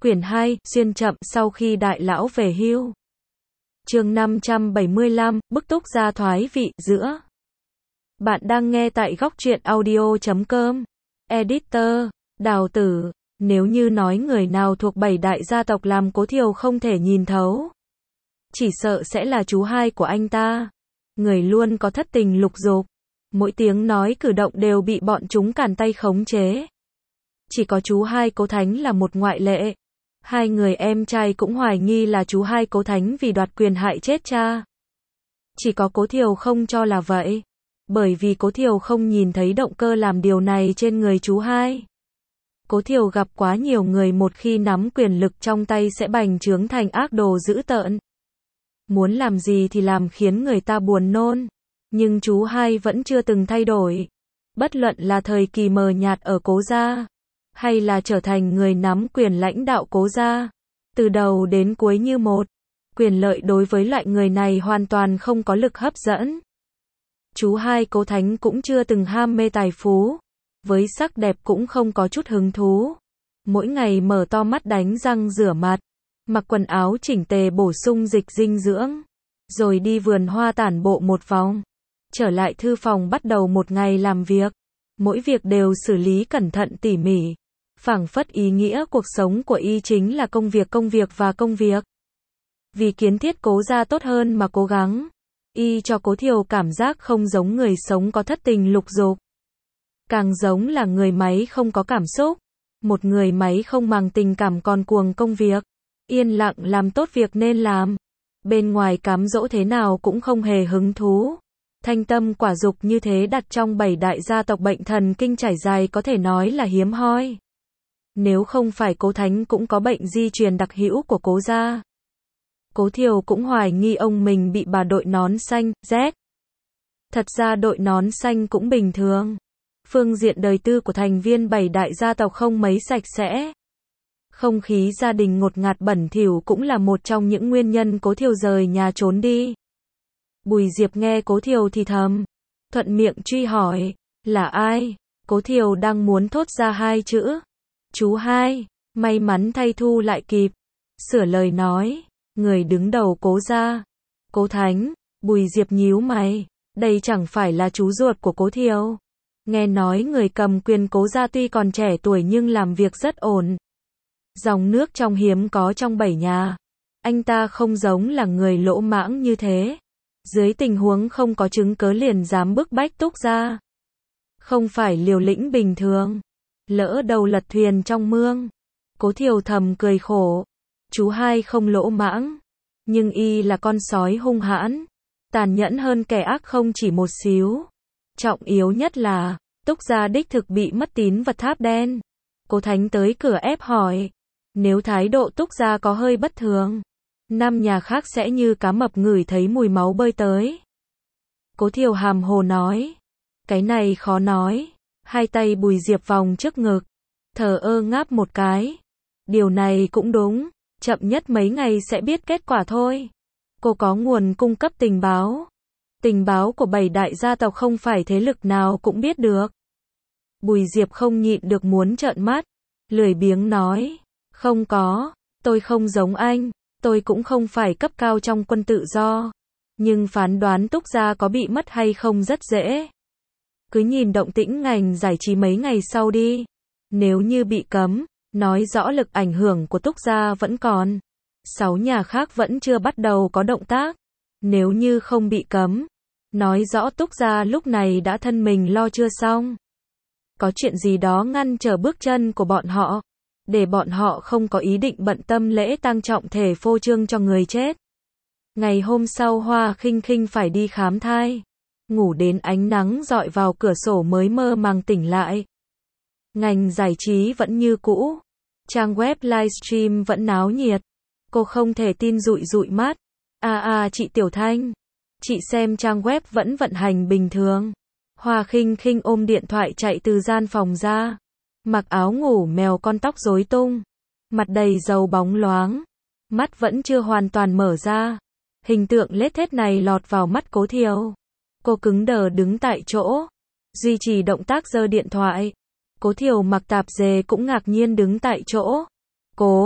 Quyển 2, xuyên chậm sau khi đại lão về hưu. Chương 575, bức túc gia thoái vị, giữa. Bạn đang nghe tại góc truyện audio.com. Editor, Đào Tử. Nếu như nói người nào thuộc 7 đại gia tộc làm Cố Thiều không thể nhìn thấu, chỉ sợ sẽ là chú hai của anh ta. Người luôn có thất tình lục dục, mỗi tiếng nói cử động đều bị bọn chúng cản tay khống chế. Chỉ có chú hai Cố Thánh là một ngoại lệ. Hai người em trai cũng hoài nghi là chú hai Cố Thánh vì đoạt quyền hại chết cha. Chỉ có Cố Thiều không cho là vậy. Bởi vì Cố Thiều không nhìn thấy động cơ làm điều này trên người chú hai. Cố Thiều gặp quá nhiều người một khi nắm quyền lực trong tay sẽ bành trướng thành ác đồ dữ tợn. Muốn làm gì thì làm khiến người ta buồn nôn. Nhưng chú hai vẫn chưa từng thay đổi. Bất luận là thời kỳ mờ nhạt ở Cố gia, hay là trở thành người nắm quyền lãnh đạo Cố gia, từ đầu đến cuối như một. Quyền lợi đối với loại người này hoàn toàn không có lực hấp dẫn. Chú hai Cố Thánh cũng chưa từng ham mê tài phú, với sắc đẹp cũng không có chút hứng thú. Mỗi ngày mở to mắt đánh răng rửa mặt, mặc quần áo chỉnh tề bổ sung dịch dinh dưỡng, rồi đi vườn hoa tản bộ một vòng, trở lại thư phòng bắt đầu một ngày làm việc. Mỗi việc đều xử lý cẩn thận tỉ mỉ, phảng phất ý nghĩa cuộc sống của y chính là công việc và công việc. Vì kiến thiết Cố gia tốt hơn mà cố gắng, y cho Cố Thiều cảm giác không giống người sống có thất tình lục dục, càng giống là người máy không có cảm xúc. Một người máy không màng tình cảm còn cuồng công việc, yên lặng làm tốt việc nên làm. Bên ngoài cám dỗ thế nào cũng không hề hứng thú. Thanh tâm quả dục như thế đặt trong 7 đại gia tộc bệnh thần kinh trải dài có thể nói là hiếm hoi. Nếu không phải Cố Thánh cũng có bệnh di truyền đặc hữu của Cố gia. Cố Thiều cũng hoài nghi ông mình bị bà đội nón xanh, rét. Thật ra đội nón xanh cũng bình thường. Phương diện đời tư của thành viên 7 đại gia tộc không mấy sạch sẽ. Không khí gia đình ngột ngạt bẩn thỉu cũng là một trong những nguyên nhân Cố Thiều rời nhà trốn đi. Bùi Diệp nghe Cố Thiều thì thầm, thuận miệng truy hỏi, là ai? Cố Thiều đang muốn thốt ra hai chữ, chú hai. May mắn thay thu lại kịp, sửa lời nói, người đứng đầu Cố gia, Cố Thánh. Bùi Diệp nhíu mày, đây chẳng phải là chú ruột của Cố Thiều. Nghe nói người cầm quyền Cố gia tuy còn trẻ tuổi nhưng làm việc rất ổn. Dòng nước trong hiếm có trong 7 nhà. Anh ta không giống là người lỗ mãng như thế. Dưới tình huống không có chứng cớ liền dám bức bách Túc gia. Không phải liều lĩnh bình thường. Lỡ đầu lật thuyền trong mương. Cố Thiều thầm cười khổ. Chú hai không lỗ mãng, nhưng y là con sói hung hãn, tàn nhẫn hơn kẻ ác không chỉ một xíu. Trọng yếu nhất là, Túc gia đích thực bị mất tín vật tháp đen. Cố Thánh tới cửa ép hỏi, nếu thái độ Túc gia có hơi bất thường, 5 nhà khác sẽ như cá mập ngửi thấy mùi máu bơi tới. Cố Thiều hàm hồ nói, cái này khó nói. Hai tay Bùi Diệp vòng trước ngực, thờ ơ ngáp một cái. Điều này cũng đúng, chậm nhất mấy ngày sẽ biết kết quả thôi. Cô có nguồn cung cấp tình báo. Tình báo của 7 đại gia tộc không phải thế lực nào cũng biết được. Bùi Diệp không nhịn được muốn trợn mắt, lười biếng nói, không có, tôi không giống anh, tôi cũng không phải cấp cao trong quân tự do. Nhưng phán đoán Túc gia có bị mất hay không rất dễ. Cứ nhìn động tĩnh ngành giải trí mấy ngày sau đi. Nếu như bị cấm, nói rõ lực ảnh hưởng của Túc gia vẫn còn. 6 nhà khác vẫn chưa bắt đầu có động tác. Nếu như không bị cấm, nói rõ Túc gia lúc này đã thân mình lo chưa xong. Có chuyện gì đó ngăn trở bước chân của bọn họ, để bọn họ không có ý định bận tâm lễ tang trọng thể phô trương cho người chết. Ngày hôm sau Hoa Khinh Khinh phải đi khám thai. Ngủ đến ánh nắng dọi vào cửa sổ mới mơ màng tỉnh lại. Ngành giải trí vẫn như cũ. Trang web livestream vẫn náo nhiệt. Cô không thể tin dụi dụi mắt. Chị Tiểu Thanh. Chị xem trang web vẫn vận hành bình thường. Hoa Khinh Khinh ôm điện thoại chạy từ gian phòng ra. Mặc áo ngủ mèo con tóc rối tung. Mặt đầy dầu bóng loáng. Mắt vẫn chưa hoàn toàn mở ra. Hình tượng lết thết này lọt vào mắt Cố Thiều. Cô cứng đờ đứng tại chỗ, duy trì động tác giơ điện thoại. Cố Thiều mặc tạp dề cũng ngạc nhiên đứng tại chỗ.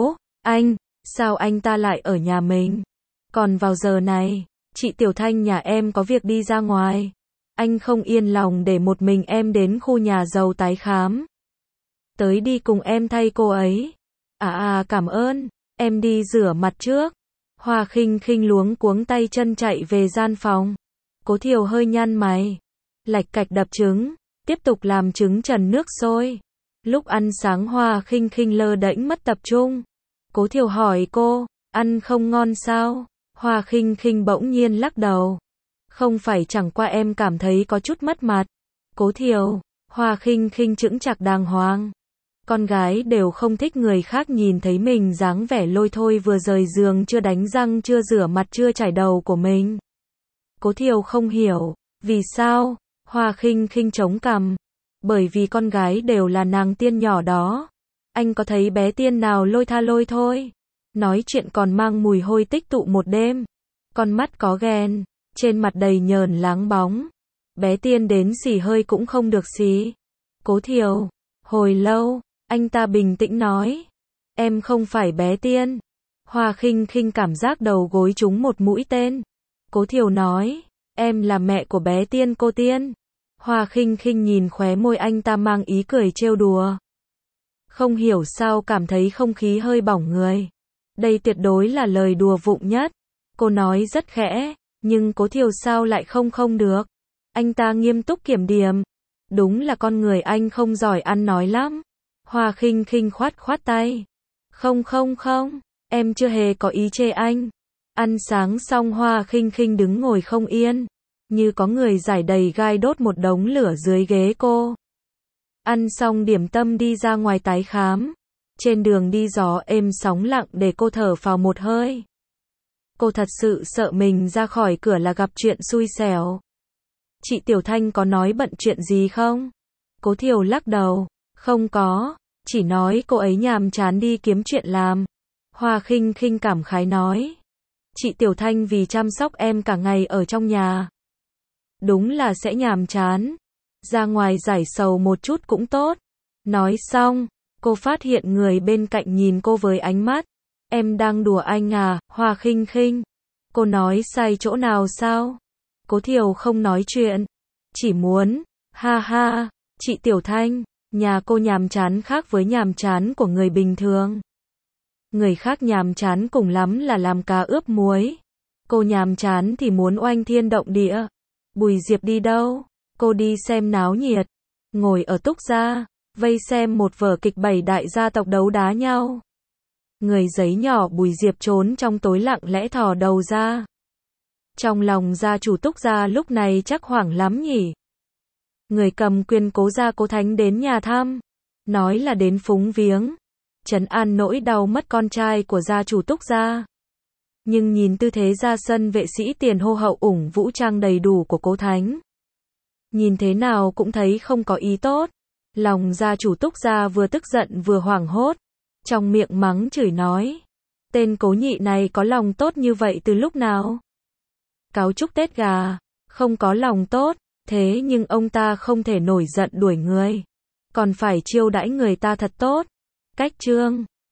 Anh, sao anh ta lại ở nhà mình? Còn vào giờ này, chị Tiểu Thanh nhà em có việc đi ra ngoài. Anh không yên lòng để một mình em đến khu nhà giàu tái khám. Tới đi cùng em thay cô ấy. Cảm ơn, em đi rửa mặt trước. Hoa Khinh Khinh luống cuống tay chân chạy về gian phòng. Cố Thiều hơi nhăn mày, lạch cạch đập trứng, tiếp tục làm trứng trần nước sôi. Lúc ăn sáng Hoa Khinh Khinh lơ đễnh mất tập trung. Cố Thiều hỏi cô, ăn không ngon sao? Hoa Khinh Khinh bỗng nhiên lắc đầu. Không phải, chẳng qua em cảm thấy có chút mất mặt. Cố Thiều, Hoa Khinh Khinh chững chạc đàng hoàng. Con gái đều không thích người khác nhìn thấy mình dáng vẻ lôi thôi vừa rời giường chưa đánh răng chưa rửa mặt chưa chải đầu của mình. Cố Thiều không hiểu, vì sao? Hoa Khinh Khinh chống cằm. Bởi vì con gái đều là nàng tiên nhỏ đó. Anh có thấy bé tiên nào lôi thôi? Nói chuyện còn mang mùi hôi tích tụ một đêm. Con mắt có ghen, trên mặt đầy nhờn láng bóng. Bé tiên đến xì hơi cũng không được xì. Cố Thiều, hồi lâu, anh ta bình tĩnh nói. Em không phải bé tiên. Hoa Khinh Khinh cảm giác đầu gối trúng một mũi tên. Cố Thiều nói, em là mẹ của bé tiên cô tiên. Hoa Khinh Khinh nhìn khóe môi anh ta mang ý cười trêu đùa. Không hiểu sao cảm thấy không khí hơi bỏng người. Đây tuyệt đối là lời đùa vụng nhất. Cô nói rất khẽ, nhưng Cố Thiều sao lại không được. Anh ta nghiêm túc kiểm điểm. Đúng là con người anh không giỏi ăn nói lắm. Hoa Khinh Khinh khoát tay. Không, em chưa hề có ý chê anh. Ăn sáng xong Hoa Khinh Khinh đứng ngồi không yên. Như có người rải đầy gai đốt một đống lửa dưới ghế cô. Ăn xong điểm tâm đi ra ngoài tái khám. Trên đường đi gió êm sóng lặng để cô thở phào một hơi. Cô thật sự sợ mình ra khỏi cửa là gặp chuyện xui xẻo. Chị Tiểu Thanh có nói bận chuyện gì không? Cố Thiều lắc đầu. Không có, chỉ nói cô ấy nhàm chán đi kiếm chuyện làm. Hoa Khinh Khinh cảm khái nói. Chị Tiểu Thanh vì chăm sóc em cả ngày ở trong nhà. Đúng là sẽ nhàm chán. Ra ngoài giải sầu một chút cũng tốt. Nói xong, cô phát hiện người bên cạnh nhìn cô với ánh mắt. Em đang đùa anh à, Hoa Khinh Khinh. Cô nói sai chỗ nào sao? Cố Thiều không nói chuyện. Chỉ muốn, ha, chị Tiểu Thanh, nhà cô nhàm chán khác với nhàm chán của người bình thường. Người khác nhàm chán cùng lắm là làm cá ướp muối. Cô nhàm chán thì muốn oanh thiên động địa. Bùi Diệp đi đâu? Cô đi xem náo nhiệt. Ngồi ở túc gia, vây xem một vở kịch 7 đại gia tộc đấu đá nhau. Người giấy nhỏ Bùi Diệp trốn trong tối lặng lẽ thò đầu ra. Trong lòng gia chủ túc gia lúc này chắc hoảng lắm nhỉ. Người cầm quyền Cố gia Cố Thánh đến nhà thăm. Nói là đến phúng viếng. Trấn an nỗi đau mất con trai của gia chủ túc gia. Nhưng nhìn tư thế ra sân vệ sĩ tiền hô hậu ủng vũ trang đầy đủ của Cố Thánh. Nhìn thế nào cũng thấy không có ý tốt. Lòng gia chủ túc gia vừa tức giận vừa hoảng hốt. Trong miệng mắng chửi nói. Tên Cố nhị này có lòng tốt như vậy từ lúc nào? Cáo chúc Tết gà. Không có lòng tốt. Thế nhưng ông ta không thể nổi giận đuổi người. Còn phải chiêu đãi người ta thật tốt. Cách chương